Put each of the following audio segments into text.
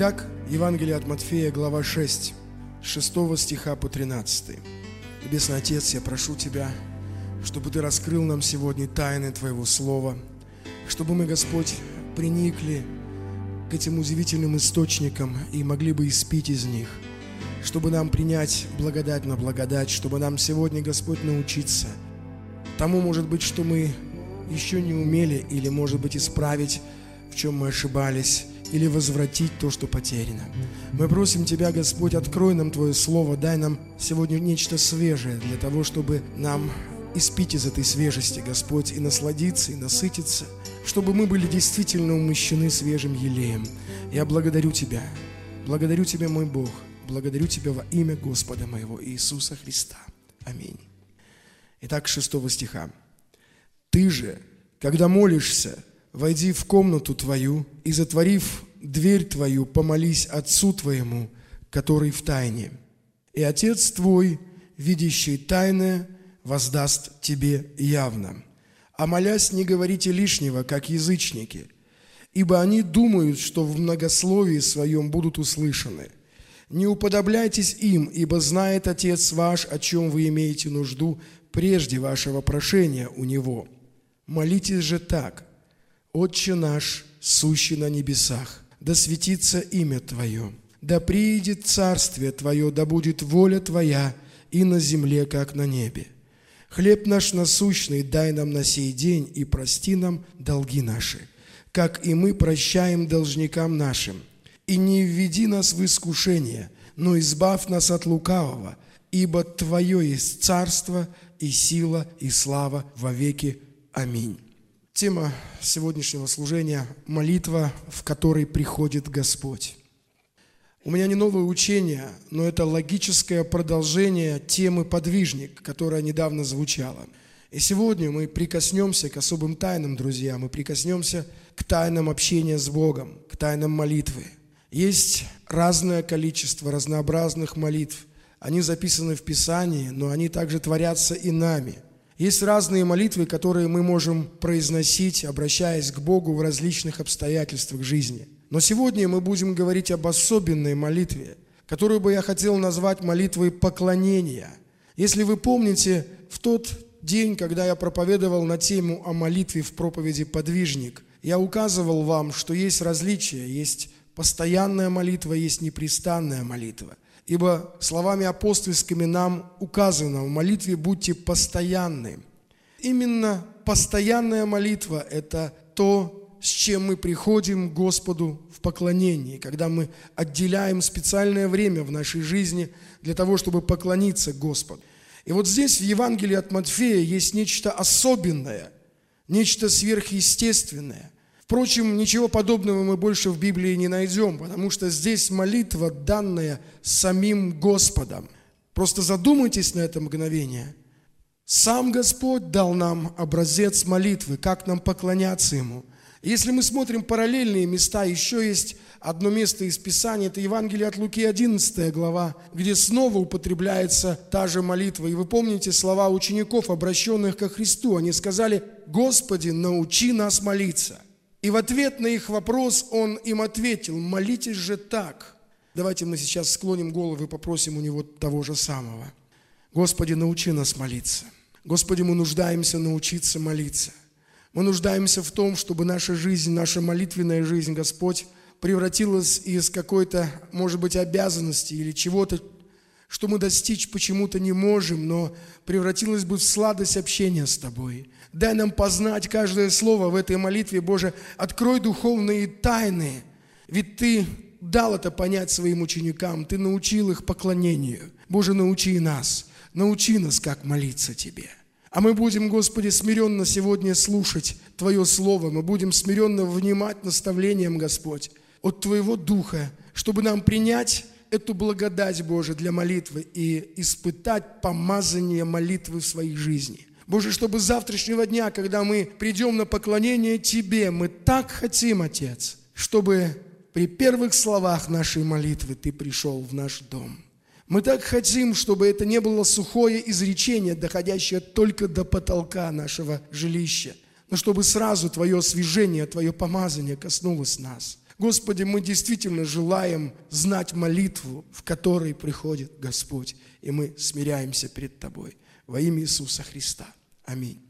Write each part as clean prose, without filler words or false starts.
Итак, Евангелие от Матфея, глава 6, с 6 стиха по 13. Небесный Отец, я прошу Тебя, чтобы Ты раскрыл нам сегодня тайны Твоего Слова, чтобы мы, Господь, приникли к этим удивительным источникам и могли бы испить из них, чтобы нам принять благодать на благодать, чтобы нам сегодня, Господь, научиться тому, может быть, что мы еще не умели, или, может быть, исправить, в чем мы ошибались, или возвратить то, что потеряно. Мы просим Тебя, Господь, открой нам Твое Слово, дай нам сегодня нечто свежее для того, чтобы нам испить из этой свежести, Господь, и насладиться, и насытиться, чтобы мы были действительно умощены свежим елеем. Я благодарю Тебя, мой Бог, благодарю Тебя во имя Господа моего Иисуса Христа. Аминь. Итак, 6 стиха. «Ты же, когда молишься, войди в комнату твою и, затворив дверь твою, помолись Отцу твоему, который в тайне. И Отец твой, видящий тайное, воздаст тебе явно. А молясь, не говорите лишнего, как язычники, ибо они думают, что в многословии своем будут услышаны. Не уподобляйтесь им, ибо знает Отец ваш, о чем вы имеете нужду прежде вашего прошения у Него. Молитесь же так: Отче наш, сущий на небесах, да светится имя Твое, да приидет царствие Твое, да будет воля Твоя и на земле, как на небе. Хлеб наш насущный дай нам на сей день, и прости нам долги наши, как и мы прощаем должникам нашим. И не введи нас в искушение, но избавь нас от лукавого, ибо Твое есть царство и сила и слава во веки. Аминь». Тема сегодняшнего служения – молитва, в которой приходит Господь. У меня не новое учение, но это логическое продолжение темы «Подвижник», которая недавно звучала. И сегодня мы прикоснемся к особым тайнам, друзья, мы прикоснемся к тайнам общения с Богом, к тайнам молитвы. Есть разное количество разнообразных молитв. Они записаны в Писании, но они также творятся и нами. Есть разные молитвы, которые мы можем произносить, обращаясь к Богу в различных обстоятельствах жизни. Но сегодня мы будем говорить об особенной молитве, которую бы я хотел назвать молитвой поклонения. Если вы помните, в тот день, когда я проповедовал на тему о молитве в проповеди «Подвижник», я указывал вам, что есть различия, есть постоянная молитва, есть непрестанная молитва. Ибо словами апостольскими нам указано: в молитве будьте постоянны. Именно постоянная молитва – это то, с чем мы приходим к Господу в поклонении, когда мы отделяем специальное время в нашей жизни для того, чтобы поклониться Господу. И вот здесь в Евангелии от Матфея есть нечто особенное, нечто сверхъестественное. Впрочем, ничего подобного мы больше в Библии не найдем, потому что здесь молитва, данная самим Господом. Просто задумайтесь на это мгновение. Сам Господь дал нам образец молитвы, как нам поклоняться Ему. Если мы смотрим параллельные места, еще есть одно место из Писания, это Евангелие от Луки, 11 глава, где снова употребляется та же молитва. И вы помните слова учеников, обращенных ко Христу. Они сказали: «Господи, научи нас молиться». И в ответ на их вопрос Он им ответил: «Молитесь же так». Давайте мы сейчас склоним головы и попросим у Него того же самого. Господи, научи нас молиться. Господи, мы нуждаемся научиться молиться. Мы нуждаемся в том, чтобы наша жизнь, наша молитвенная жизнь, Господь, превратилась из какой-то, может быть, обязанности или чего-то, что мы достичь почему-то не можем, но превратилась бы в сладость общения с Тобой. Дай нам познать каждое слово в этой молитве, Боже. Открой духовные тайны, ведь Ты дал это понять своим ученикам, Ты научил их поклонению. Боже, научи нас, как молиться Тебе. А мы будем, Господи, смиренно сегодня слушать Твое Слово, мы будем смиренно внимать наставлениям, Господь, от Твоего Духа, чтобы нам принять эту благодать, Боже, для молитвы и испытать помазание молитвы в своей жизни. Боже, чтобы с завтрашнего дня, когда мы придем на поклонение Тебе, мы так хотим, Отец, чтобы при первых словах нашей молитвы Ты пришел в наш дом. Мы так хотим, чтобы это не было сухое изречение, доходящее только до потолка нашего жилища, но чтобы сразу Твое освяжение, Твое помазание коснулось нас. Господи, мы действительно желаем знать молитву, в которой приходит Господь, и мы смиряемся перед Тобой. Во имя Иисуса Христа. Аминь.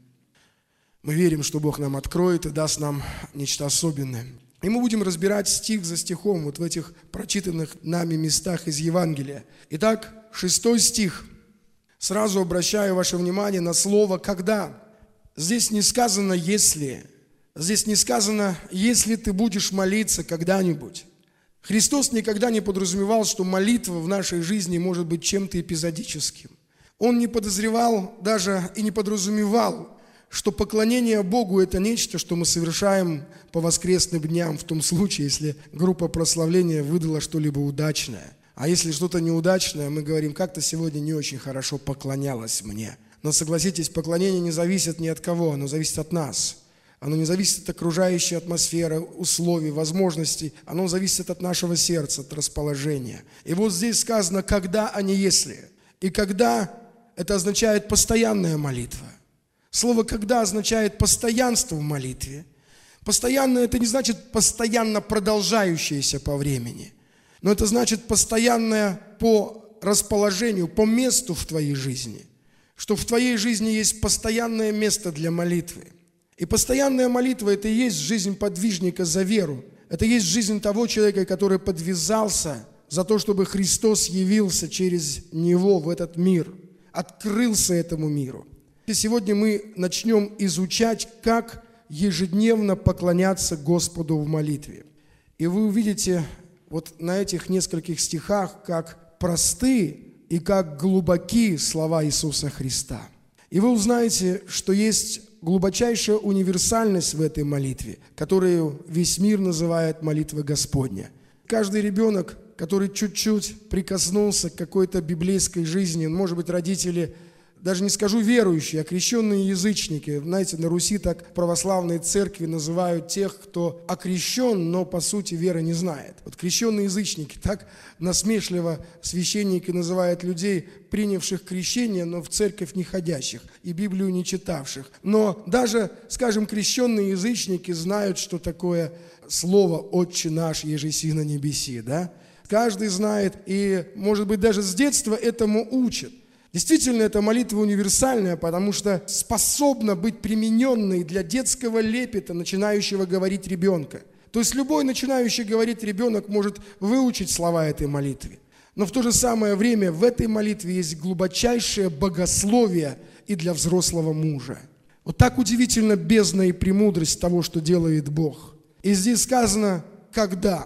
Мы верим, что Бог нам откроет и даст нам нечто особенное. И мы будем разбирать стих за стихом вот в этих прочитанных нами местах из Евангелия. Итак, 6 стих. Сразу обращаю ваше внимание на слово «когда». Здесь не сказано «если». Здесь не сказано «если ты будешь молиться когда-нибудь». Христос никогда не подразумевал, что молитва в нашей жизни может быть чем-то эпизодическим. Он не подозревал даже и не подразумевал, что поклонение Богу – это нечто, что мы совершаем по воскресным дням, в том случае, если группа прославления выдала что-либо удачное. А если что-то неудачное, мы говорим, как-то сегодня не очень хорошо поклонялась мне. Но согласитесь, поклонение не зависит ни от кого, оно зависит от нас. Оно не зависит от окружающей атмосферы, условий, возможностей. Оно зависит от нашего сердца, от расположения. И вот здесь сказано «когда», а не «если». И «когда» – это означает постоянная молитва. Слово «когда» означает постоянство в молитве. Постоянно – это не значит постоянно продолжающееся по времени, но это значит постоянное по расположению, по месту в твоей жизни, что в твоей жизни есть постоянное место для молитвы. И постоянная молитва – это и есть жизнь подвижника за веру. Это и есть жизнь того человека, который подвязался за то, чтобы Христос явился через него в этот мир, открылся этому миру. И сегодня мы начнем изучать, как ежедневно поклоняться Господу в молитве. И вы увидите вот на этих нескольких стихах, как просты и как глубоки слова Иисуса Христа. И вы узнаете, что есть глубочайшая универсальность в этой молитве, которую весь мир называет молитва Господня. Каждый ребенок, который чуть-чуть прикоснулся к какой-то библейской жизни, может быть, родители, даже не скажу верующие, а крещенные язычники. Знаете, на Руси так православные церкви называют тех, кто окрещен, но по сути веры не знает. Вот крещенные язычники, так насмешливо священники называют людей, принявших крещение, но в церковь не ходящих и Библию не читавших. Но даже, скажем, крещенные язычники знают, что такое слово «Отче наш, еже си на небеси», да? Каждый знает и, может быть, даже с детства этому учат. Действительно, эта молитва универсальная, потому что способна быть примененной для детского лепета, начинающего говорить ребенка. То есть любой начинающий говорить ребенок может выучить слова этой молитвы. Но в то же самое время в этой молитве есть глубочайшее богословие и для взрослого мужа. Вот так удивительно бездна и премудрость того, что делает Бог. И здесь сказано «когда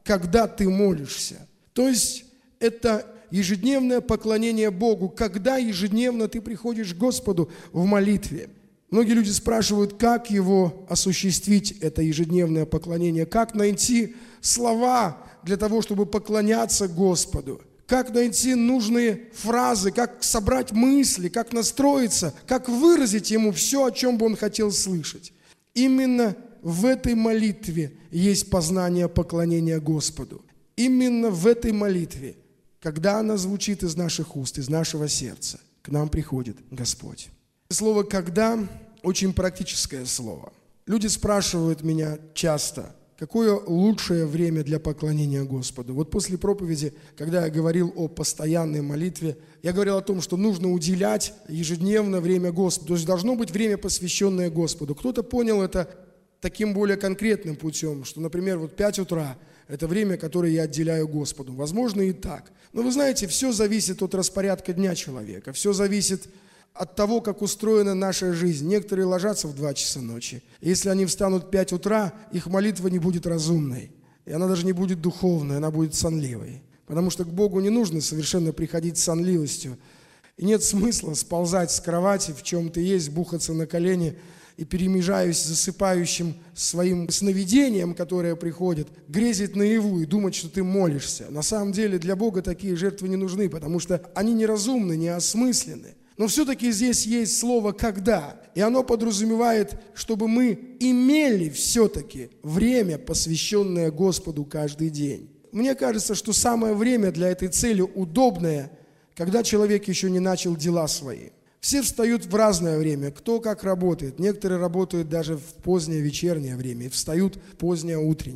ты молишься». То есть это ежедневное поклонение Богу, когда ежедневно ты приходишь к Господу в молитве. Многие люди спрашивают, как его осуществить, это ежедневное поклонение, как найти слова для того, чтобы поклоняться Господу, как найти нужные фразы, как собрать мысли, как настроиться, как выразить Ему все, о чем бы он хотел слышать. Именно в этой молитве есть познание поклонения Господу. Именно в этой молитве, когда она звучит из наших уст, из нашего сердца, к нам приходит Господь. Слово «когда» очень практическое слово. Люди спрашивают меня часто, какое лучшее время для поклонения Господу. Вот после проповеди, когда я говорил о постоянной молитве, я говорил о том, что нужно уделять ежедневно время Господу. То есть должно быть время, посвященное Господу. Кто-то понял это таким более конкретным путем, что, например, вот 5 утра – это время, которое я отделяю Господу. Возможно, и так. Но вы знаете, все зависит от распорядка дня человека. Все зависит от того, как устроена наша жизнь. Некоторые ложатся в 2 часа ночи. Если они встанут в 5 утра, их молитва не будет разумной. И она даже не будет духовной, она будет сонливой. Потому что к Богу не нужно совершенно приходить с сонливостью. И нет смысла сползать с кровати, в чем ты есть, бухаться на колени и, перемежаясь с засыпающим своим сновидением, которое приходит, грезить наяву и думать, что ты молишься. На самом деле для Бога такие жертвы не нужны, потому что они неразумны, неосмысленны. Но все-таки здесь есть слово «когда», и оно подразумевает, чтобы мы имели все-таки время, посвященное Господу каждый день. Мне кажется, что самое время для этой цели удобное, когда человек еще не начал дела свои. Все встают в разное время, кто как работает. Некоторые работают даже в позднее вечернее время и встают в позднее утреннее.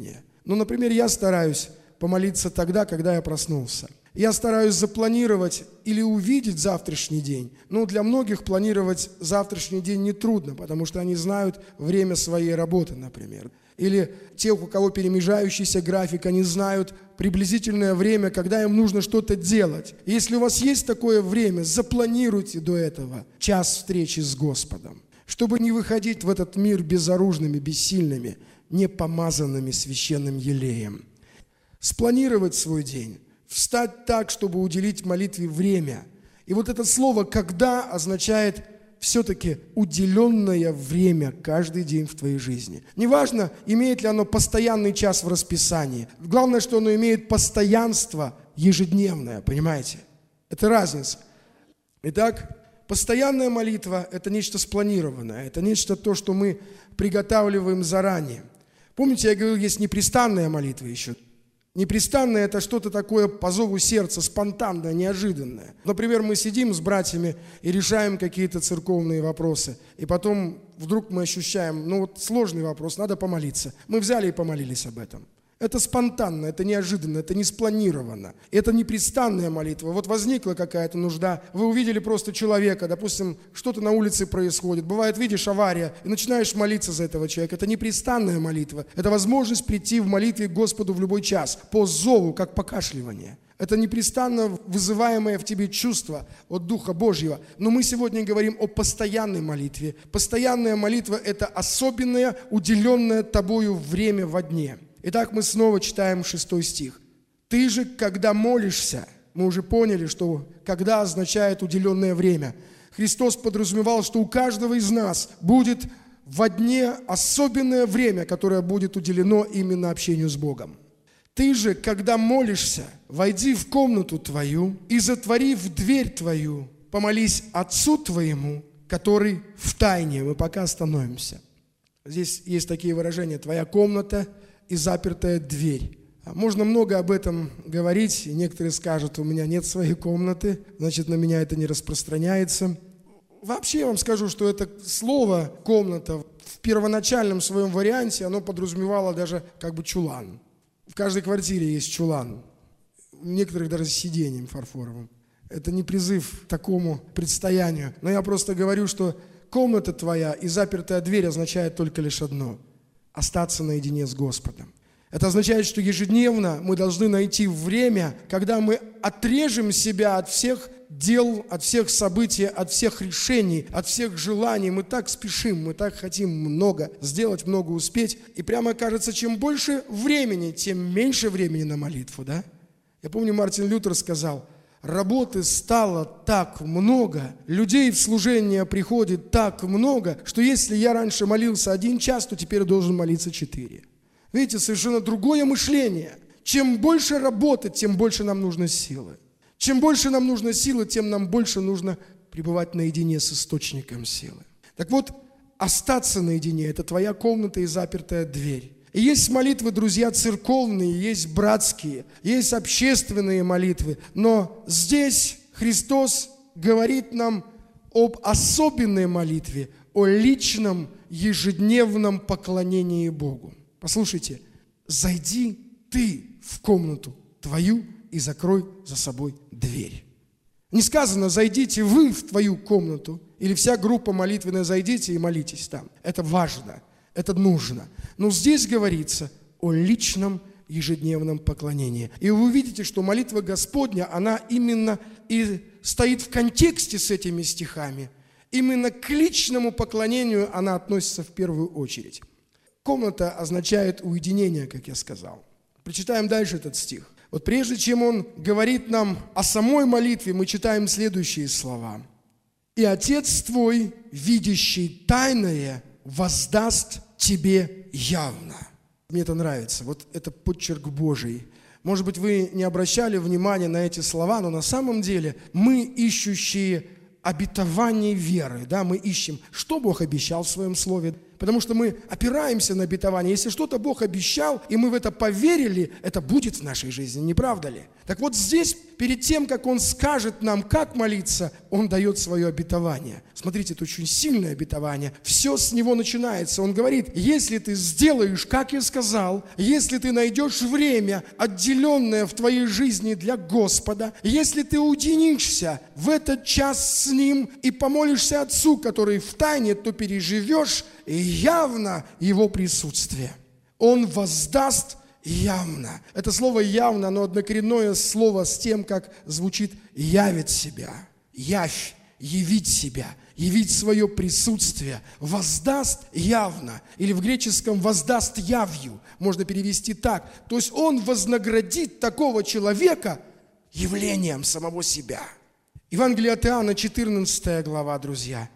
Ну, например, я стараюсь помолиться тогда, когда я проснулся. Я стараюсь запланировать или увидеть завтрашний день. Ну, для многих планировать завтрашний день нетрудно, потому что они знают время своей работы, например. Или те, у кого перемежающийся график, они знают приблизительное время, когда им нужно что-то делать. И если у вас есть такое время, запланируйте до этого час встречи с Господом, чтобы не выходить в этот мир безоружными, бессильными, не помазанными священным елеем. Спланировать свой день. Встать так, чтобы уделить молитве время. И вот это слово «когда» означает все-таки уделенное время каждый день в твоей жизни. Неважно, имеет ли оно постоянный час в расписании. Главное, что оно имеет постоянство ежедневное, понимаете? Это разница. Итак, постоянная молитва – это нечто спланированное, это нечто то, что мы приготавливаем заранее. Помните, я говорил, есть непрестанная молитва еще. Непрестанное – это что-то такое по зову сердца, спонтанное, неожиданное. Например, мы сидим с братьями и решаем какие-то церковные вопросы. И потом вдруг мы ощущаем, ну вот сложный вопрос, надо помолиться. Мы взяли и помолились об этом. Это спонтанно, это неожиданно, это не спланировано. Это непрестанная молитва. Вот возникла какая-то нужда, вы увидели просто человека, допустим, что-то на улице происходит. Бывает, видишь, авария, и начинаешь молиться за этого человека. Это непрестанная молитва. Это возможность прийти в молитве к Господу в любой час, по зову, как покашливание. Это непрестанно вызываемое в тебе чувство от Духа Божьего. Но мы сегодня говорим о постоянной молитве. Постоянная молитва – это особенное, уделенное тобою время во дне. Итак, мы снова читаем 6 стих. «Ты же, когда молишься», мы уже поняли, что «когда» означает уделенное время. Христос подразумевал, что у каждого из нас будет во дне особенное время, которое будет уделено именно общению с Богом. «Ты же, когда молишься, войди в комнату твою и, затворив дверь твою, помолись Отцу твоему, который в тайне». Мы пока остановимся. Здесь есть такие выражения «твоя комната» и запертая дверь. Можно много об этом говорить, и некоторые скажут, у меня нет своей комнаты, значит, на меня это не распространяется. Вообще я вам скажу, что это слово «комната» в первоначальном своем варианте, оно подразумевало даже как бы чулан. В каждой квартире есть чулан, у некоторых даже с сиденьем фарфоровым. Это не призыв к такому предстоянию, но я просто говорю, что комната твоя и запертая дверь означает только лишь одно – остаться наедине с Господом. Это означает, что ежедневно мы должны найти время, когда мы отрежем себя от всех дел, от всех событий, от всех решений, от всех желаний. Мы так спешим, мы так хотим много сделать, много успеть. И прямо кажется, чем больше времени, тем меньше времени на молитву, да? Я помню, Мартин Лютер сказал, работы стало так много, людей в служение приходит так много, что если я раньше молился 1 час, то теперь должен молиться 4. Видите, совершенно другое мышление. Чем больше работы, тем больше нам нужно силы. Чем больше нам нужно силы, тем нам больше нужно пребывать наедине с источником силы. Так вот, остаться наедине – это твоя комната и запертая дверь. И есть молитвы, друзья, церковные, есть братские, есть общественные молитвы. Но здесь Христос говорит нам об особенной молитве, о личном ежедневном поклонении Богу. Послушайте, зайди ты в комнату твою и закрой за собой дверь. Не сказано, зайдите вы в твою комнату, или вся группа молитвенная, зайдите и молитесь там. Это важно. Это нужно. Но здесь говорится о личном ежедневном поклонении. И вы увидите, что молитва Господня, она именно и стоит в контексте с этими стихами. Именно к личному поклонению она относится в первую очередь. Комната означает уединение, как я сказал. Прочитаем дальше этот стих. Вот прежде чем он говорит нам о самой молитве, мы читаем следующие слова. «И Отец твой, видящий тайное, воздаст тебе явно». Мне это нравится. Вот это подчерк Божий. Может быть, вы не обращали внимания на эти слова, но на самом деле мы, ищущие обетований веры, да, мы ищем, что Бог обещал в Своем Слове. Потому что мы опираемся на обетование. Если что-то Бог обещал, и мы в это поверили, это будет в нашей жизни, не правда ли? Так вот здесь, перед тем, как Он скажет нам, как молиться, Он дает свое обетование. Смотрите, это очень сильное обетование. Все с него начинается. Он говорит, если ты сделаешь, как я сказал, если ты найдешь время, отделенное в твоей жизни для Господа, если ты уединишься в этот час с Ним и помолишься Отцу, который в тайне, то переживешь явно Его присутствие. Он воздаст явно. Это слово «явно», оно однокоренное слово с тем, как звучит «явит себя». Явь, явить себя, явить свое присутствие. Воздаст явно. Или в греческом воздаст явью. Можно перевести так. То есть Он вознаградит такого человека явлением самого себя. Евангелие от Иоанна, 14 глава, друзья,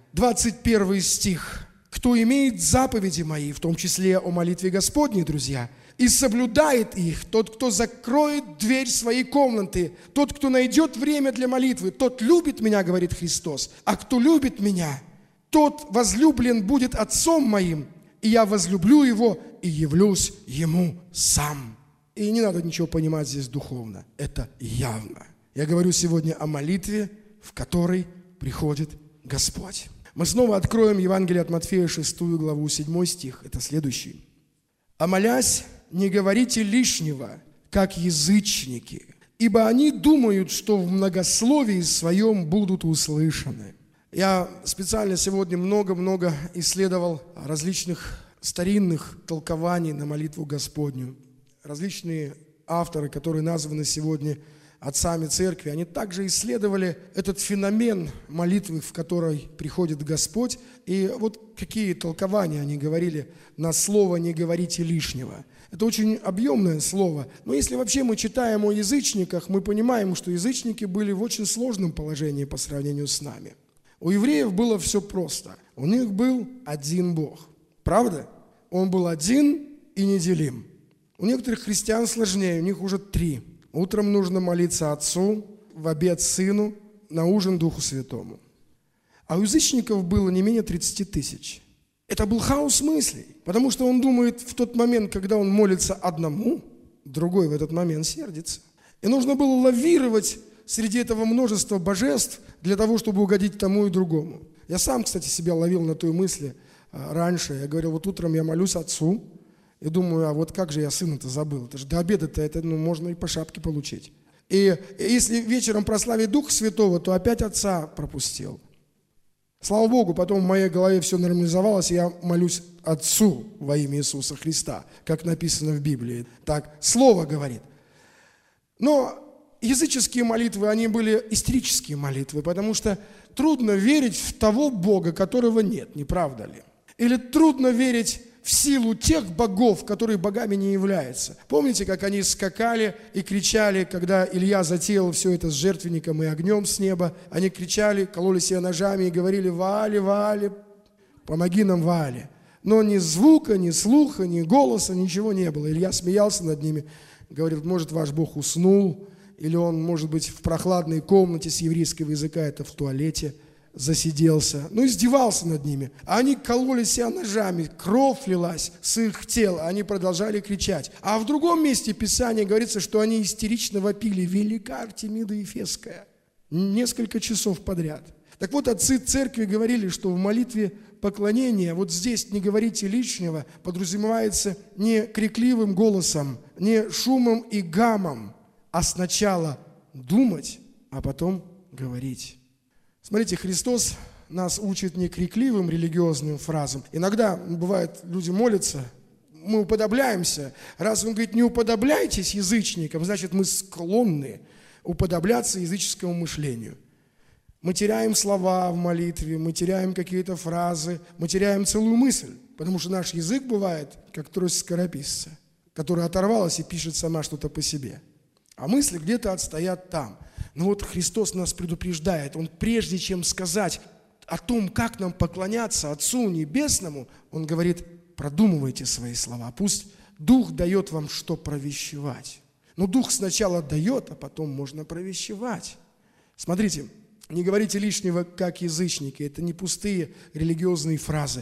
21 стих. «Кто имеет заповеди мои, в том числе о молитве Господней, друзья, и соблюдает их, тот, кто закроет дверь своей комнаты, тот, кто найдет время для молитвы, тот любит меня, говорит Христос, а кто любит меня, тот возлюблен будет Отцом моим, и я возлюблю его и явлюсь ему сам». И не надо ничего понимать здесь духовно, это явно. Я говорю сегодня о молитве, в которой приходит Господь. Мы снова откроем Евангелие от Матфея, 6 главу, 7 стих. Это следующий. «А молясь, не говорите лишнего, как язычники, ибо они думают, что в многословии своем будут услышаны». Я специально сегодня много-много исследовал различных старинных толкований на молитву Господню. Различные авторы, которые названы сегодня отцами церкви, они также исследовали этот феномен молитвы, в которой приходит Господь. И вот какие толкования они говорили на слово «не говорите лишнего». Это очень объемное слово. Но если вообще мы читаем о язычниках, мы понимаем, что язычники были в очень сложном положении по сравнению с нами. У евреев было все просто. У них был один Бог. Правда? Он был один и неделим. У некоторых христиан сложнее, у них уже 3. Утром нужно молиться Отцу, в обед Сыну, на ужин Духу Святому. А у язычников было не менее 30 тысяч. Это был хаос мыслей, потому что он думает в тот момент, когда он молится одному, другой в этот момент сердится. И нужно было лавировать среди этого множества божеств для того, чтобы угодить тому и другому. Я сам, кстати, себя ловил на той мысли раньше. Я говорил, вот утром я молюсь Отцу, и думаю, а вот как же я сына-то забыл? Это же до обеда-то это, можно и по шапке получить. И если вечером прославить Духа Святого, то опять Отца пропустил. Слава Богу, потом в моей голове все нормализовалось, и я молюсь Отцу во имя Иисуса Христа, как написано в Библии. Так Слово говорит. Но языческие молитвы, они были истерические молитвы, потому что трудно верить в того Бога, которого нет, не правда ли? Или трудно верить в силу тех богов, которые богами не являются. Помните, как они скакали и кричали, когда Илья затеял все это с жертвенником и огнем с неба? Они кричали, кололи себя ножами и говорили: «Ваале, Ваале, помоги нам, Ваале». Но ни звука, ни слуха, ни голоса, ничего не было. Илья смеялся над ними, говорил: может, ваш Бог уснул, или он, может быть, в прохладной комнате с еврейского языка, это в туалете, засиделся, издевался над ними. А они кололи себя ножами, кровь лилась с их тела, они продолжали кричать. А в другом месте Писания говорится, что они истерично вопили: «Велика Артемида Ефесская», несколько часов подряд. Так вот, отцы церкви говорили, что в молитве поклонения, вот здесь «не говорите лишнего» подразумевается не крикливым голосом, не шумом и гамом, а сначала думать, а потом говорить. Смотрите, Христос нас учит не крикливым религиозным фразам. Иногда, бывает, люди молятся, мы уподобляемся. Раз он говорит: не уподобляйтесь язычникам, значит, мы склонны уподобляться языческому мышлению. Мы теряем слова в молитве, мы теряем какие-то фразы, мы теряем целую мысль. Потому что наш язык бывает, как трость скорописца, которая оторвалась и пишет сама что-то по себе. А мысли где-то отстоят там. Но вот Христос нас предупреждает. Он, прежде чем сказать о том, как нам поклоняться Отцу Небесному, Он говорит: продумывайте свои слова. Пусть Дух дает вам что провещевать. Но Дух сначала дает, а потом можно провещевать. Смотрите, не говорите лишнего, как язычники. Это не пустые религиозные фразы.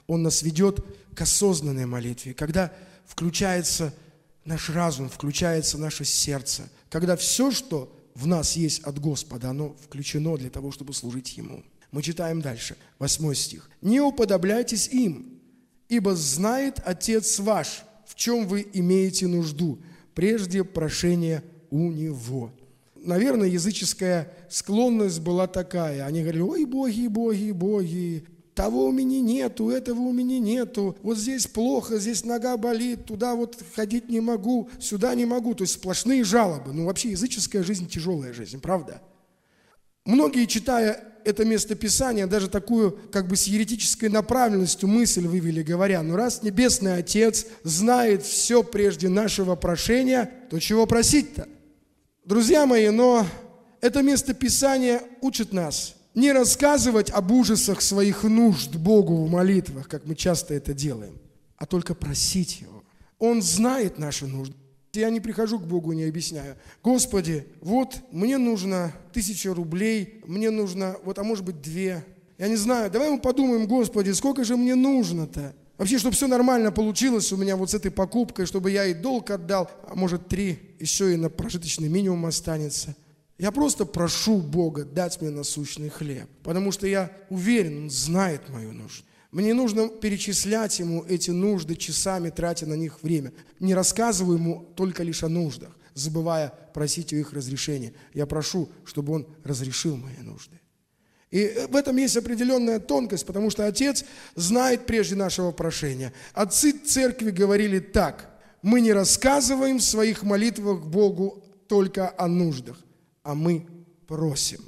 Он нас ведет к осознанной молитве, когда включается наш разум, включается наше сердце, когда все, что в нас есть от Господа, оно включено для того, чтобы служить Ему. Мы читаем дальше, 8 стих. «Не уподобляйтесь им, ибо знает Отец ваш, в чем вы имеете нужду, прежде прошения у Него». Наверное, языческая склонность была такая. Они говорили: ой, боги, боги, боги, того у меня нету, этого у меня нету, вот здесь плохо, здесь нога болит, туда вот ходить не могу, сюда не могу. То есть сплошные жалобы. Ну, вообще языческая жизнь тяжелая жизнь, правда? Многие, читая это местописание, даже такую как бы с еретической направленностью мысль вывели, говоря: ну раз Небесный Отец знает все прежде нашего прошения, то чего просить-то? Друзья мои, но это местописание учит нас не рассказывать об ужасах своих нужд Богу в молитвах, как мы часто это делаем, а только просить Его. Он знает наши нужды. Я не прихожу к Богу и не объясняю: Господи, вот мне нужно 1000 рублей, мне нужно, вот, а может быть 2. Я не знаю, давай мы подумаем: Господи, сколько же мне нужно-то? Вообще, чтобы все нормально получилось у меня вот с этой покупкой, чтобы я и долг отдал, а может 3, еще и на прожиточный минимум останется. Я просто прошу Бога дать мне насущный хлеб, потому что я уверен, Он знает мою нужду. Мне нужно перечислять Ему эти нужды часами, тратя на них время. Не рассказываю Ему только лишь о нуждах, забывая просить у их разрешения. Я прошу, чтобы Он разрешил мои нужды. И в этом есть определенная тонкость, потому что Отец знает прежде нашего прошения. Отцы церкви говорили так: мы не рассказываем в своих молитвах Богу только о нуждах, а мы просим.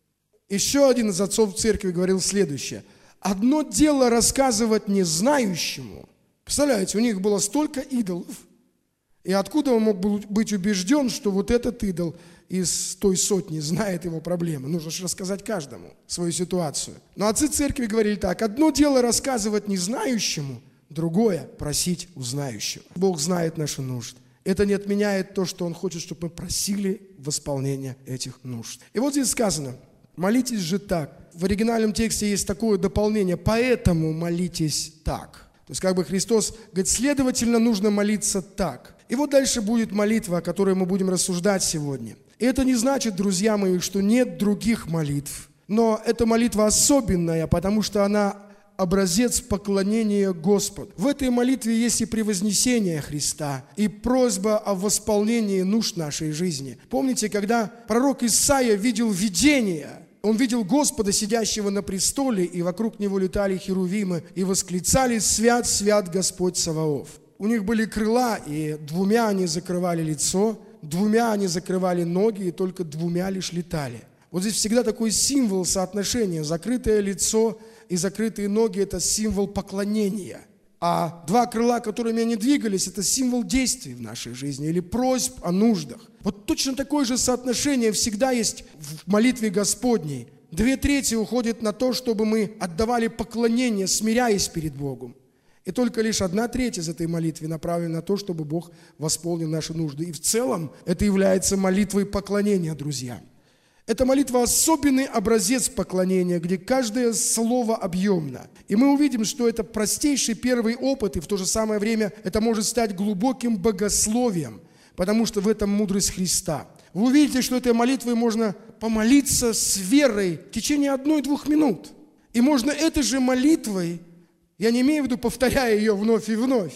Еще один из отцов церкви говорил следующее: одно дело рассказывать незнающему. Представляете, у них было столько идолов, и откуда он мог быть убежден, что вот этот идол из той сотни знает его проблемы? Нужно же рассказать каждому свою ситуацию. Но отцы церкви говорили так: одно дело рассказывать незнающему, другое просить у знающего. Бог знает наши нужды. Это не отменяет то, что Он хочет, чтобы мы просили восполнения этих нужд. И вот здесь сказано: молитесь же так. В оригинальном тексте есть такое дополнение: поэтому молитесь так. То есть как бы Христос говорит: следовательно, нужно молиться так. И вот дальше будет молитва, о которой мы будем рассуждать сегодня. И это не значит, друзья мои, что нет других молитв. Но эта молитва особенная, потому что она образец поклонения Господу. В этой молитве есть и превознесение Христа, и просьба о восполнении нужд нашей жизни. Помните, когда пророк Исаия видел видение, он видел Господа, сидящего на престоле, и вокруг Него летали херувимы, и восклицали: «Свят, свят Господь Саваоф». У них были крыла, и 2 они закрывали лицо, 2 они закрывали ноги, и только 2 лишь летали. Вот здесь всегда такой символ соотношения. Закрытое лицо и закрытые ноги – это символ поклонения. А 2 крыла, которыми они двигались, это символ действий в нашей жизни или просьб о нуждах. Вот точно такое же соотношение всегда есть в молитве Господней. 2/3 уходит на то, чтобы мы отдавали поклонение, смиряясь перед Богом. И только лишь 1/3 из этой молитвы направлена на то, чтобы Бог восполнил наши нужды. И в целом это является молитвой поклонения, друзья. Эта молитва – особенный образец поклонения, где каждое слово объемно. И мы увидим, что это простейший первый опыт, и в то же самое время это может стать глубоким богословием, потому что в этом мудрость Христа. Вы увидите, что этой молитвой можно помолиться с верой в течение 1-2 минут. И можно этой же молитвой, я не имею в виду, повторяя ее вновь и вновь,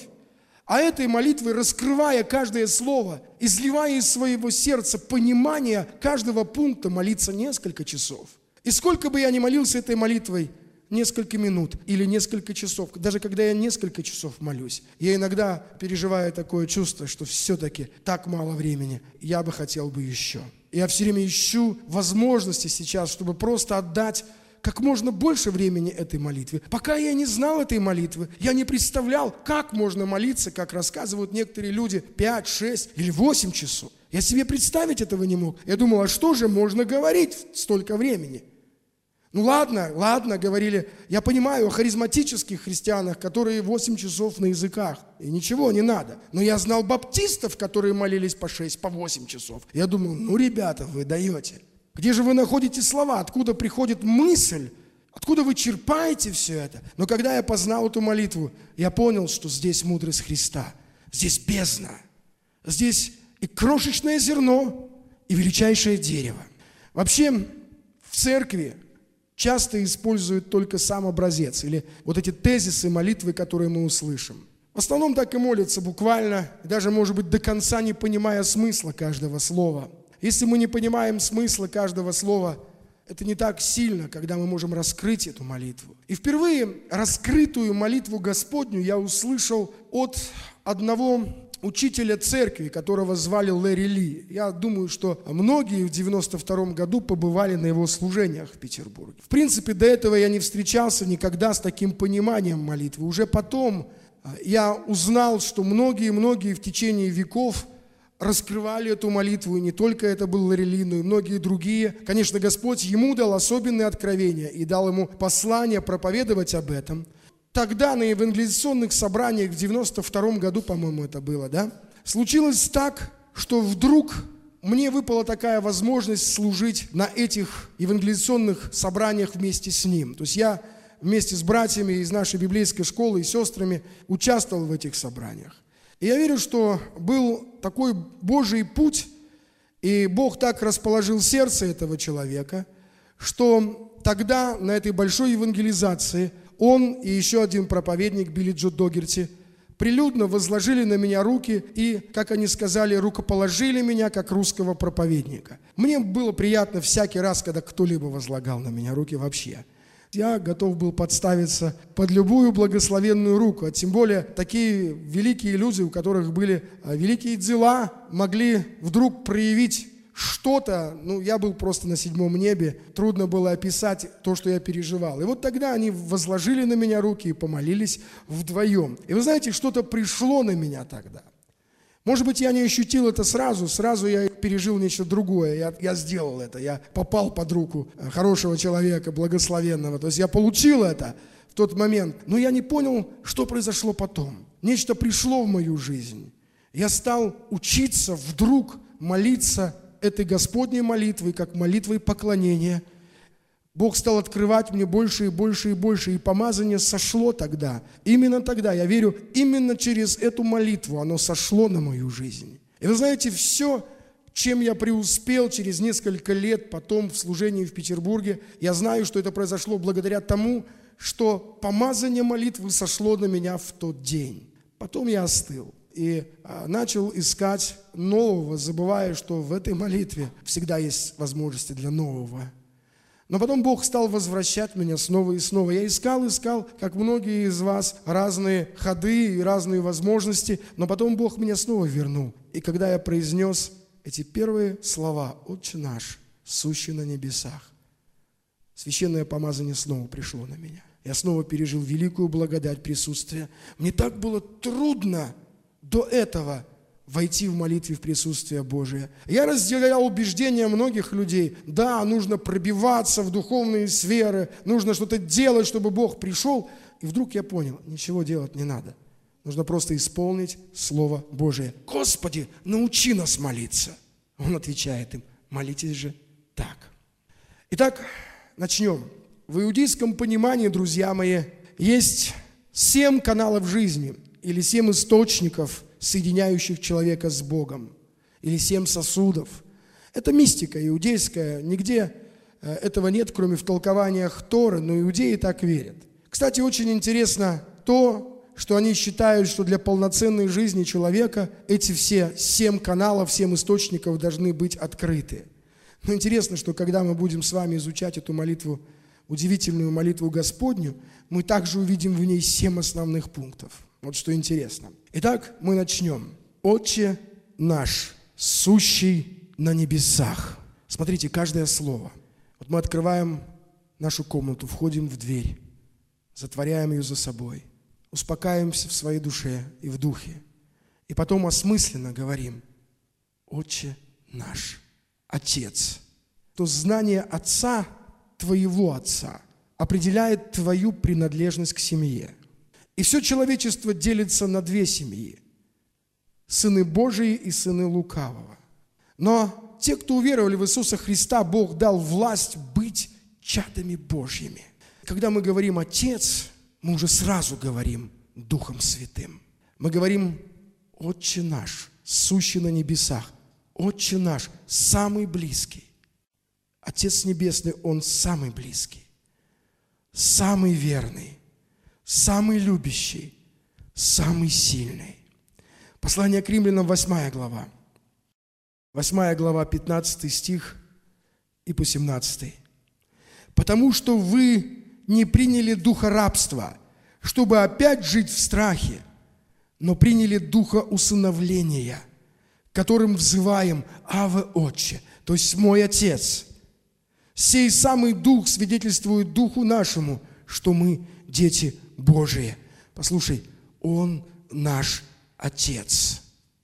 а этой молитвой, раскрывая каждое слово, изливая из своего сердца понимание каждого пункта, молиться несколько часов. И сколько бы я ни молился этой молитвой, несколько минут или несколько часов, даже когда я несколько часов молюсь, я иногда переживаю такое чувство, что все-таки так мало времени, я бы хотел бы еще. Я все время ищу возможности сейчас, чтобы просто отдать как можно больше времени этой молитве. Пока я не знал этой молитвы, я не представлял, как можно молиться, как рассказывают некоторые люди, 5, 6 или 8 часов. Я себе представить этого не мог. Я думал: а что же можно говорить столько времени? Ну ладно, говорили, я понимаю о харизматических христианах, которые 8 часов на языках, и ничего не надо. Но я знал баптистов, которые молились по 6, по 8 часов. Я думал: ну, ребята, вы даете. Где же вы находите слова? Откуда приходит мысль Откуда вы черпаете все это? Но когда я познал эту молитву, я понял, что здесь мудрость Христа, здесь бездна, здесь и крошечное зерно, и величайшее дерево. Вообще в церкви часто используют только сам образец, или вот эти тезисы молитвы, которые мы услышим. В основном так и молятся буквально, даже, может быть, до конца не понимая смысла каждого слова. Если мы не понимаем смысла каждого слова, это не так сильно, когда мы можем раскрыть эту молитву. И впервые раскрытую молитву Господню я услышал от одного учителя церкви, которого звали Лэри Ли. Я думаю, что многие в 92 году побывали на его служениях в Петербурге. В принципе, до этого я не встречался никогда с таким пониманием молитвы. Уже потом я узнал, что многие в течение веков раскрывали эту молитву, и не только это был Лэри Ли, но и многие другие. Конечно, Господь ему дал особенные откровения и дал ему послание проповедовать об этом. Тогда на евангелизационных собраниях в 92 году, по-моему, это было, да, случилось так, что вдруг мне выпала такая возможность служить на этих евангелизационных собраниях вместе с ним. То есть я вместе с братьями из нашей библейской школы и сестрами участвовал в этих собраниях. И я верю, что был такой Божий путь, и Бог так расположил сердце этого человека, что тогда на этой большой евангелизации он и еще один проповедник, Билли Джо Догерти, прилюдно возложили на меня руки и, как они сказали, рукоположили меня как русского проповедника. Мне было приятно всякий раз, когда кто-либо возлагал на меня руки вообще. Я готов был подставиться под любую благословенную руку, а тем более такие великие люди, у которых были великие дела, могли вдруг проявить что-то, я был просто на седьмом небе, трудно было описать то, что я переживал. И вот тогда они возложили на меня руки и помолились вдвоем. И вы знаете, что-то пришло на меня тогда. Может быть, я не ощутил это сразу я пережил нечто другое, я сделал это, я попал под руку хорошего человека, благословенного, то есть я получил это в тот момент, но я не понял, что произошло потом. Нечто пришло в мою жизнь. Я стал учиться вдруг молиться этой Господней молитвой, как молитвой поклонения. Бог стал открывать мне больше и больше и больше, и помазание сошло тогда. Именно тогда, я верю, именно через эту молитву оно сошло на мою жизнь. И вы знаете, все, чем я преуспел через несколько лет потом в служении в Петербурге, я знаю, что это произошло благодаря тому, что помазание молитвы сошло на меня в тот день. Потом я остыл и начал искать нового, забывая, что в этой молитве всегда есть возможности для нового. Но потом Бог стал возвращать меня снова и снова. Я искал, как многие из вас, разные ходы и разные возможности, но потом Бог меня снова вернул. И когда я произнес эти первые слова «Отче наш, сущий на небесах», священное помазание снова пришло на меня. Я снова пережил великую благодать присутствия. Мне так было трудно до этого войти в молитве в присутствие Божие. Я разделял убеждения многих людей. Да, нужно пробиваться в духовные сферы, нужно что-то делать, чтобы Бог пришел. И вдруг я понял, ничего делать не надо. Нужно просто исполнить Слово Божие. Господи, научи нас молиться. Он отвечает им, молитесь же так. Итак, начнем. В иудейском понимании, друзья мои, есть 7 каналов жизни или 7 источников, соединяющих человека с Богом, или 7 сосудов. Это мистика иудейская, нигде этого нет, кроме в толкованиях Торы, но иудеи так верят. Кстати, очень интересно то, что они считают, что для полноценной жизни человека эти все 7 каналов, 7 источников должны быть открыты. Но интересно, что когда мы будем с вами изучать эту молитву, удивительную молитву Господню, мы также увидим в ней 7 основных пунктов. Вот что интересно. Итак, мы начнем. «Отче наш, сущий на небесах». Смотрите, каждое слово. Вот мы открываем нашу комнату, входим в дверь, затворяем ее за собой, успокаиваемся в своей душе и в духе. И потом осмысленно говорим: «Отче наш, Отец». То знание Отца, твоего Отца, определяет твою принадлежность к семье. И все человечество делится на 2 семьи. Сыны Божии и сыны лукавого. Но те, кто уверовали в Иисуса Христа, Бог дал власть быть чадами Божьими. Когда мы говорим «Отец», мы уже сразу говорим Духом Святым. Мы говорим «Отче наш, сущий на небесах». Отче наш, самый близкий. Отец Небесный, Он самый близкий, самый верный, самый любящий, самый сильный. Послание к Римлянам, 8 глава. 8 глава, 15 стих и по 17. «Потому что вы не приняли духа рабства, чтобы опять жить в страхе, но приняли духа усыновления, которым взываем Авва, Отче», то есть мой Отец. «Сей самый Дух свидетельствует Духу нашему, что мы дети Божии». Послушай, Он наш Отец.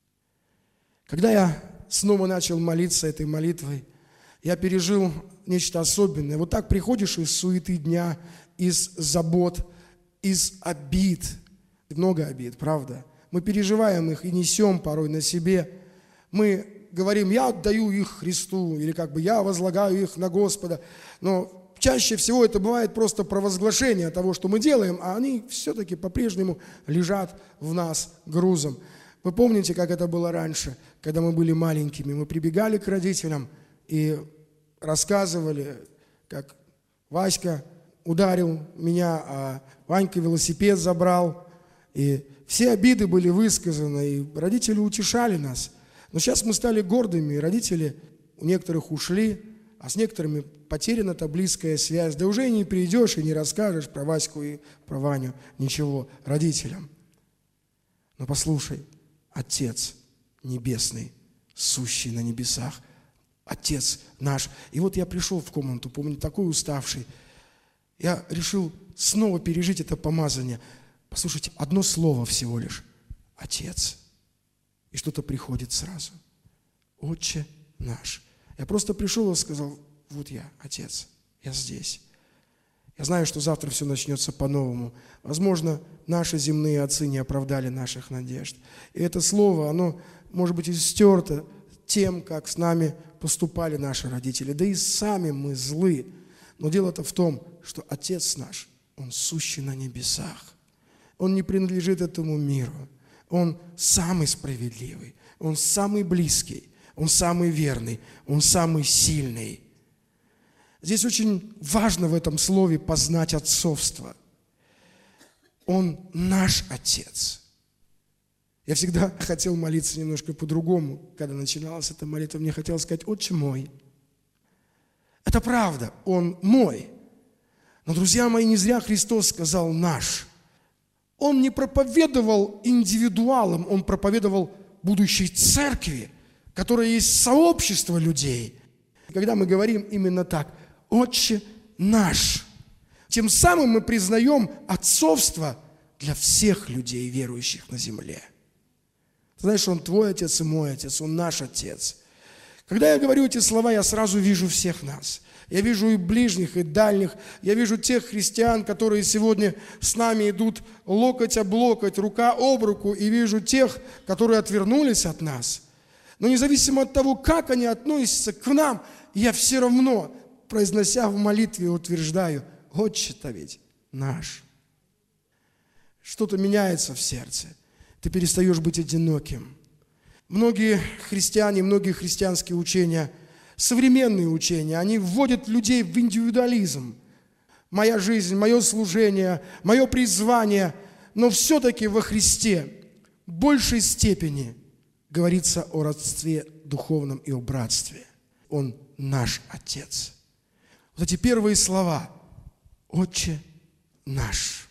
Когда я снова начал молиться этой молитвой, я пережил нечто особенное. Вот так приходишь из суеты дня, из забот, из обид. Много обид, правда? Мы переживаем их и несем порой на себе. Мы говорим, я отдаю их Христу, или я возлагаю их на Господа. Но чаще всего это бывает просто провозглашение того, что мы делаем, а они все-таки по-прежнему лежат в нас грузом. Вы помните, как это было раньше, когда мы были маленькими? Мы прибегали к родителям и рассказывали, как Васька ударил меня, а Ванька велосипед забрал. И все обиды были высказаны, и родители утешали нас. Но сейчас мы стали гордыми, и родители у некоторых ушли, а с некоторыми потеряна та близкая связь. Да уже и не придешь, и не расскажешь про Ваську и про Ваню ничего родителям. Но послушай, Отец Небесный, сущий на небесах, Отец наш. И вот я пришел в комнату, помню, такой уставший. Я решил снова пережить это помазание. Послушайте, одно слово всего лишь. Отец. И что-то приходит сразу. Отче наш. Я просто пришел и сказал, вот я, Отец, я здесь. Я знаю, что завтра все начнется по-новому. Возможно, наши земные отцы не оправдали наших надежд. И это слово, оно, может быть, истерто тем, как с нами поступали наши родители. Да и сами мы злы. Но дело-то в том, что Отец наш, Он сущий на небесах. Он не принадлежит этому миру. Он самый справедливый, Он самый близкий, Он самый верный, Он самый сильный. Здесь очень важно в этом слове познать отцовство. Он наш Отец. Я всегда хотел молиться немножко по-другому. Когда начиналась эта молитва, мне хотелось сказать, Отче мой. Это правда, Он мой. Но, друзья мои, не зря Христос сказал «наш». Он не проповедовал индивидуалам, Он проповедовал будущей церкви, которая есть сообщество людей. Когда мы говорим именно так, «Отче наш», тем самым мы признаем отцовство для всех людей, верующих на земле. Ты знаешь, Он твой Отец и мой Отец, Он наш Отец. Когда я говорю эти слова, я сразу вижу всех нас. Я вижу и ближних, и дальних. Я вижу тех христиан, которые сегодня с нами идут локоть об локоть, рука об руку. И вижу тех, которые отвернулись от нас. Но независимо от того, как они относятся к нам, я все равно, произнося в молитве, утверждаю, Отче-то ведь наш. Что-то меняется в сердце. Ты перестаешь быть одиноким. Многие христиане, многие христианские учения, современные учения, они вводят людей в индивидуализм. Моя жизнь, мое служение, мое призвание, но все-таки во Христе в большей степени говорится о родстве духовном и о братстве. Он наш Отец. Вот эти первые слова «Отче наш».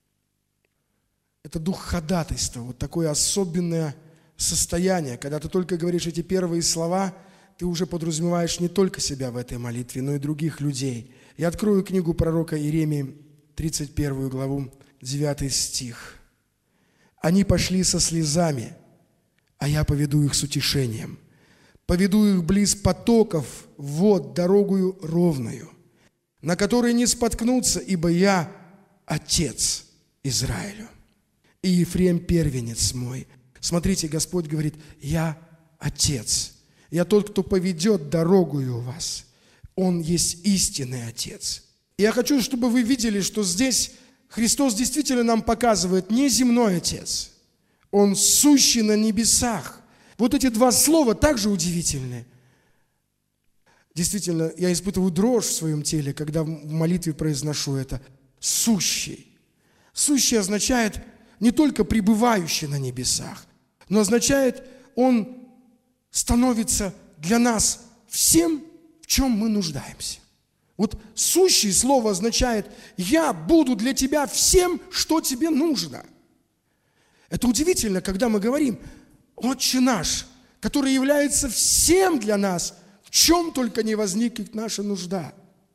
Это дух ходатайства, вот такое особенное состояние, когда ты только говоришь эти первые слова, ты уже подразумеваешь не только себя в этой молитве, но и других людей. Я открою книгу пророка Иеремии, 31 главу, 9 стих. «Они пошли со слезами, а я поведу их с утешением. Поведу их близ потоков вод дорогою ровную, на которой не споткнутся, ибо я Отец Израилю, и Ефрем первенец мой». Смотрите, Господь говорит, я Отец. Я тот, кто поведет дорогою вас. Он есть истинный Отец. И я хочу, чтобы вы видели, что здесь Христос действительно нам показывает не земной Отец. Он сущий на небесах. Вот эти два слова также удивительны. Действительно, я испытываю дрожь в своем теле, когда в молитве произношу это. Сущий. Сущий означает не только пребывающий на небесах, но означает, Он становится для нас всем, в чем мы нуждаемся. Вот сущий слово означает, я буду для тебя всем, что тебе нужно. Это удивительно, когда мы говорим, Отче наш, который является всем для нас, в чем только не возникнет наша нужда.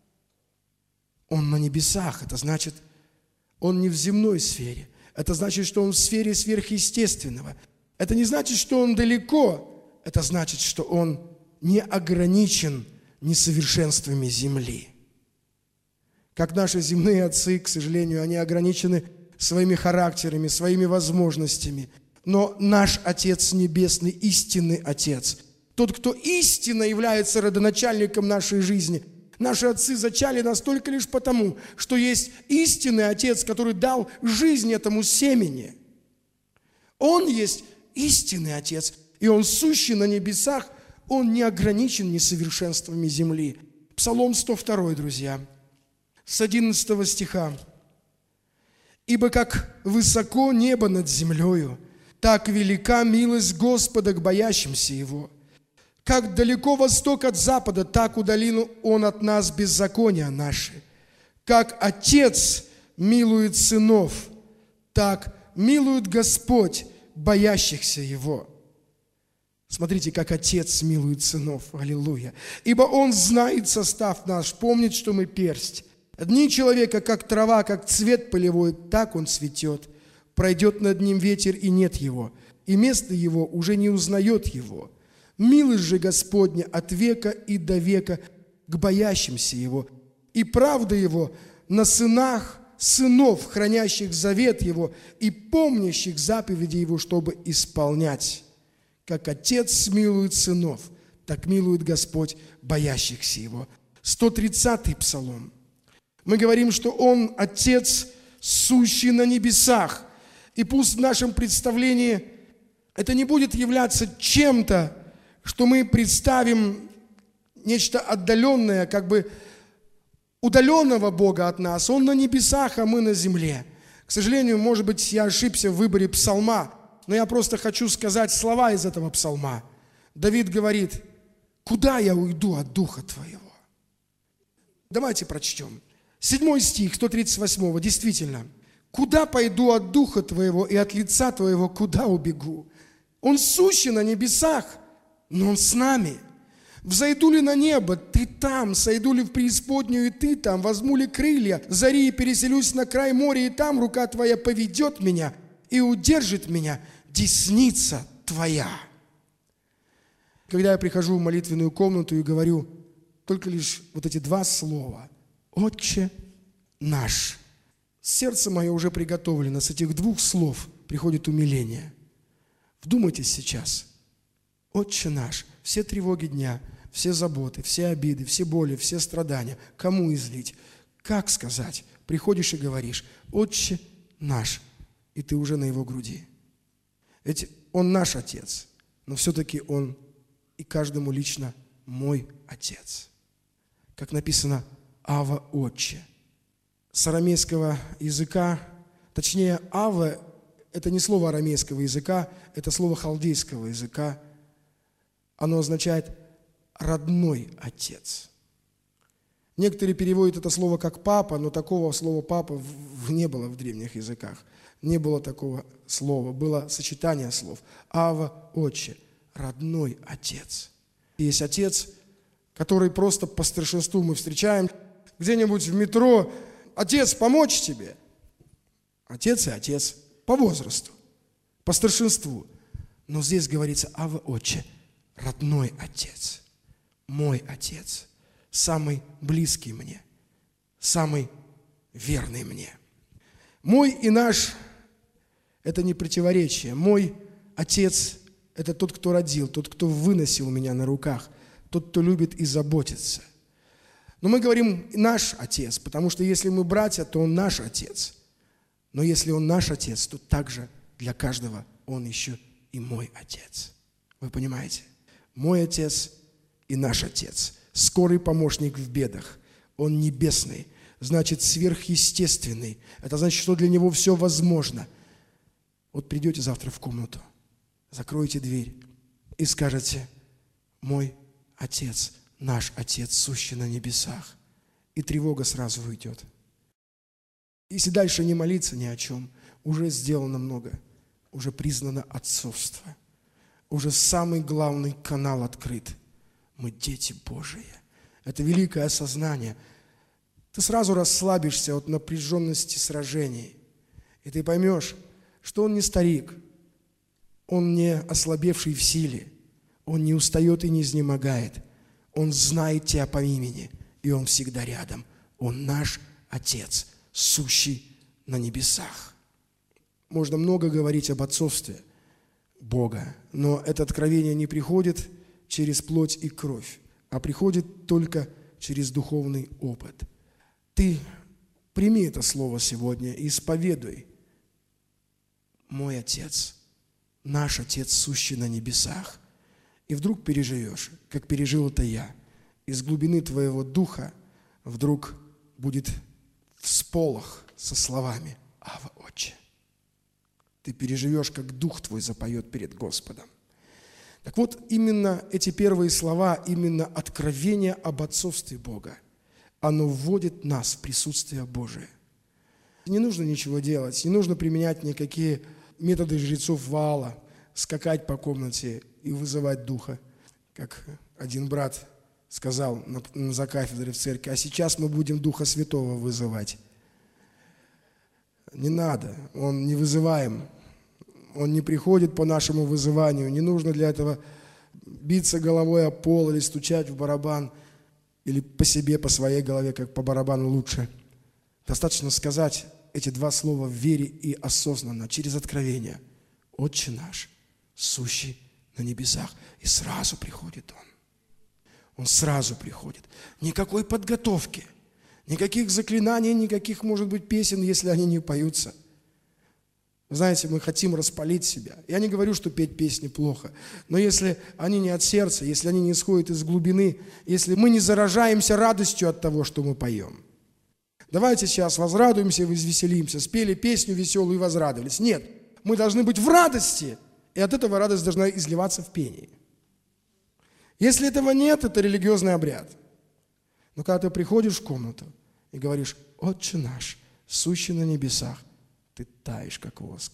Он на небесах, это значит, Он не в земной сфере. Это значит, что Он в сфере сверхъестественного. Это не значит, что Он далеко. Это значит, что Он не ограничен несовершенствами земли. Как наши земные отцы, к сожалению, они ограничены своими характерами, своими возможностями. Но наш Отец Небесный, истинный Отец, тот, кто истинно является родоначальником нашей жизни. Наши отцы зачали нас только лишь потому, что есть истинный Отец, который дал жизнь этому семени. Он есть истинный Отец, и Он сущий на небесах, Он не ограничен несовершенствами земли. Псалом 102, друзья, с 11 стиха. «Ибо как высоко небо над землею, так велика милость Господа к боящимся Его. Как далеко восток от запада, так удалил Он от нас беззакония наши. Как Отец милует сынов, так милует Господь боящихся Его». Смотрите, как Отец милует сынов. Аллилуйя. «Ибо Он знает состав наш, помнит, что мы персть. Дни человека, как трава, как цвет полевой, так он цветет. Пройдет над ним ветер, и нет его, и место его уже не узнает его. Милость же Господня от века и до века к боящимся Его, и правда Его на сынах сынов, хранящих завет Его и помнящих заповеди Его, чтобы исполнять. Как Отец милует сынов, так милует Господь боящихся Его». 130-й псалом. Мы говорим, что Он Отец, сущий на небесах. И пусть в нашем представлении это не будет являться чем-то, что мы представим нечто отдаленное, как бы удаленного Бога от нас. Он на небесах, а мы на земле. К сожалению, может быть, я ошибся в выборе псалма, но я просто хочу сказать слова из этого псалма. Давид говорит: «Куда я уйду от Духа Твоего?» Давайте прочтем. 7 стих 138. Действительно. «Куда пойду от Духа Твоего и от лица Твоего, куда убегу? Он сущий на небесах, но Он с нами. Взойду ли на небо, Ты там, сойду ли в преисподнюю, и Ты там, возьму ли крылья зари и переселюсь на край моря, и там рука Твоя поведет меня и удержит меня десница Твоя». Когда я прихожу в молитвенную комнату и говорю только лишь вот эти два слова: «Отче наш», сердце мое уже приготовлено, с этих двух слов приходит умиление. Вдумайтесь сейчас. Отче наш, все тревоги дня, все заботы, все обиды, все боли, все страдания, кому излить? Как сказать? Приходишь и говоришь: Отче наш, и ты уже на Его груди. Ведь Он наш Отец, но все-таки Он и каждому лично мой Отец. Как написано: Ава Отче. С арамейского языка, точнее, Ава – это не слово арамейского языка, это слово халдейского языка. Оно означает «родной отец». Некоторые переводят это слово как «папа», но такого слова «папа» не было в древних языках. Не было такого слова, было сочетание слов. Ава Отче, родной отец. Есть отец, который просто по старшинству мы встречаем где-нибудь в метро: «Отец, помочь тебе?» Отец и отец по возрасту, по старшинству. Но здесь говорится: Ава Отче, родной отец, мой отец, самый близкий мне, самый верный мне. Мой и наш – это не противоречие. Мой отец – это тот, кто родил, тот, кто выносил меня на руках, тот, кто любит и заботится. Но мы говорим «наш Отец», потому что если мы братья, то Он наш Отец. Но если Он наш Отец, то также для каждого Он еще и мой Отец. Вы понимаете? Мой Отец и наш Отец. Скорый помощник в бедах. Он небесный, значит, сверхъестественный. Это значит, что для Него все возможно. Вот придете завтра в комнату, закроете дверь и скажете: «Мой Отец, наш Отец, сущий на небесах». И тревога сразу уйдет. Если дальше не молиться ни о чем, уже сделано много, уже признано отцовство, уже самый главный канал открыт. Мы дети Божии. Это великое осознание. Ты сразу расслабишься от напряженности сражений, и ты поймешь, что Он не старик, Он не ослабевший в силе, Он не устает и не изнемогает. Он знает тебя по имени, и Он всегда рядом. Он наш Отец, сущий на небесах. Можно много говорить об отцовстве Бога, но это откровение не приходит через плоть и кровь, а приходит только через духовный опыт. Ты прими это слово сегодня и исповедуй: «Мой Отец, наш Отец, сущий на небесах». И вдруг переживешь, как пережил это я. Из глубины твоего духа вдруг будет всполох со словами: «Ава, Отче». Ты переживешь, как дух твой запоет перед Господом. Так вот, именно эти первые слова, именно откровение об отцовстве Бога, оно вводит нас в присутствие Божие. Не нужно ничего делать, не нужно применять никакие методы жрецов Ваала, скакать по комнате и вызывать духа, как один брат сказал на закафедре в церкви: «А сейчас мы будем Духа Святого вызывать». Не надо, он не вызываем, он не приходит по нашему вызыванию, не нужно для этого биться головой о пол или стучать в барабан, или по себе, по своей голове, как по барабану лучше. Достаточно сказать эти два слова в вере и осознанно, через откровение: «Отче наш, сущий на небесах». И сразу приходит Он. Он сразу приходит. Никакой подготовки, никаких заклинаний, никаких, может быть, песен, если они не поются. Вы знаете, мы хотим распалить себя. Я не говорю, что петь песни плохо, но если они не от сердца, если они не исходят из глубины, если мы не заражаемся радостью от того, что мы поем. Давайте сейчас возрадуемся и возвеселимся. Спели песню веселую и возрадовались. Нет, мы должны быть в радости, и от этого радость должна изливаться в пении. Если этого нет, это религиозный обряд. Но когда ты приходишь в комнату и говоришь: «Отче наш, сущий на небесах», ты таешь, как воск.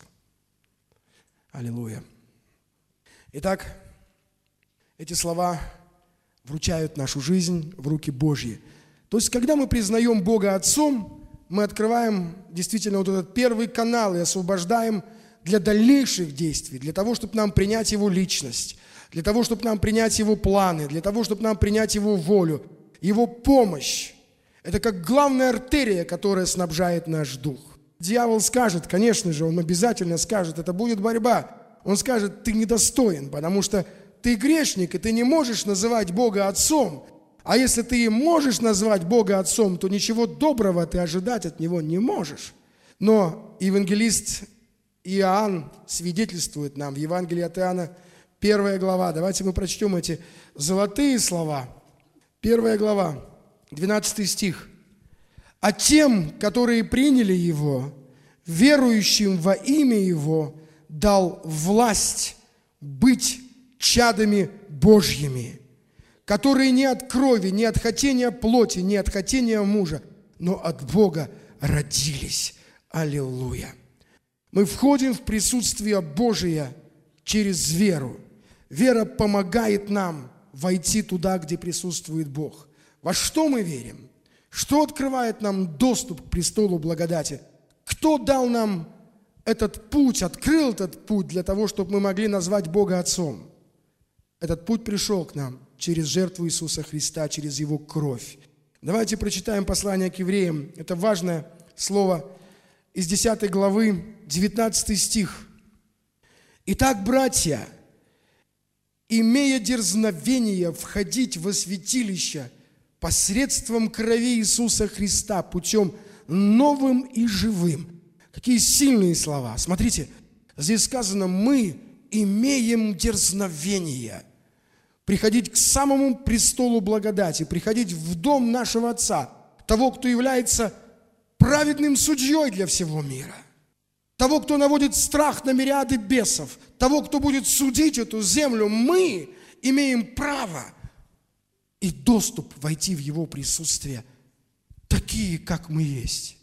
Аллилуйя. Итак, эти слова вручают нашу жизнь в руки Божьи. То есть, когда мы признаем Бога Отцом, мы открываем действительно вот этот первый канал и освобождаем для дальнейших действий, для того, чтобы нам принять Его личность, для того, чтобы нам принять Его планы, для того, чтобы нам принять Его волю, Его помощь. Это как главная артерия, которая снабжает наш дух. Дьявол скажет, конечно же, он обязательно скажет, это будет борьба. Он скажет: ты недостоин, потому что ты грешник, и ты не можешь называть Бога Отцом. А если ты можешь назвать Бога Отцом, то ничего доброго ты ожидать от Него не можешь. Но евангелист Иоанн свидетельствует нам в Евангелии от Иоанна, 1 глава. Давайте мы прочтем эти золотые слова. 1 глава, 12 стих. «А тем, которые приняли Его, верующим во имя Его, дал власть быть чадами Божьими, которые не от крови, не от хотения плоти, не от хотения мужа, но от Бога родились». Аллилуйя! Мы входим в присутствие Божие через веру. Вера помогает нам войти туда, где присутствует Бог. Во что мы верим? Что открывает нам доступ к престолу благодати? Кто дал нам этот путь, открыл этот путь для того, чтобы мы могли назвать Бога Отцом? Этот путь пришел к нам через жертву Иисуса Христа, через Его кровь. Давайте прочитаем послание к евреям. Это важное слово из 10 главы, 19 стих. «Итак, братья, имея дерзновение входить во святилище посредством крови Иисуса Христа, путем новым и живым. Какие сильные слова. Смотрите, здесь сказано, мы имеем дерзновение приходить к самому престолу благодати, приходить в дом нашего Отца, того, кто является праведным судьей для всего мира, того, кто наводит страх на мириады бесов, того, кто будет судить эту землю. Мы имеем право и доступ войти в Его присутствие, такие, как мы есть.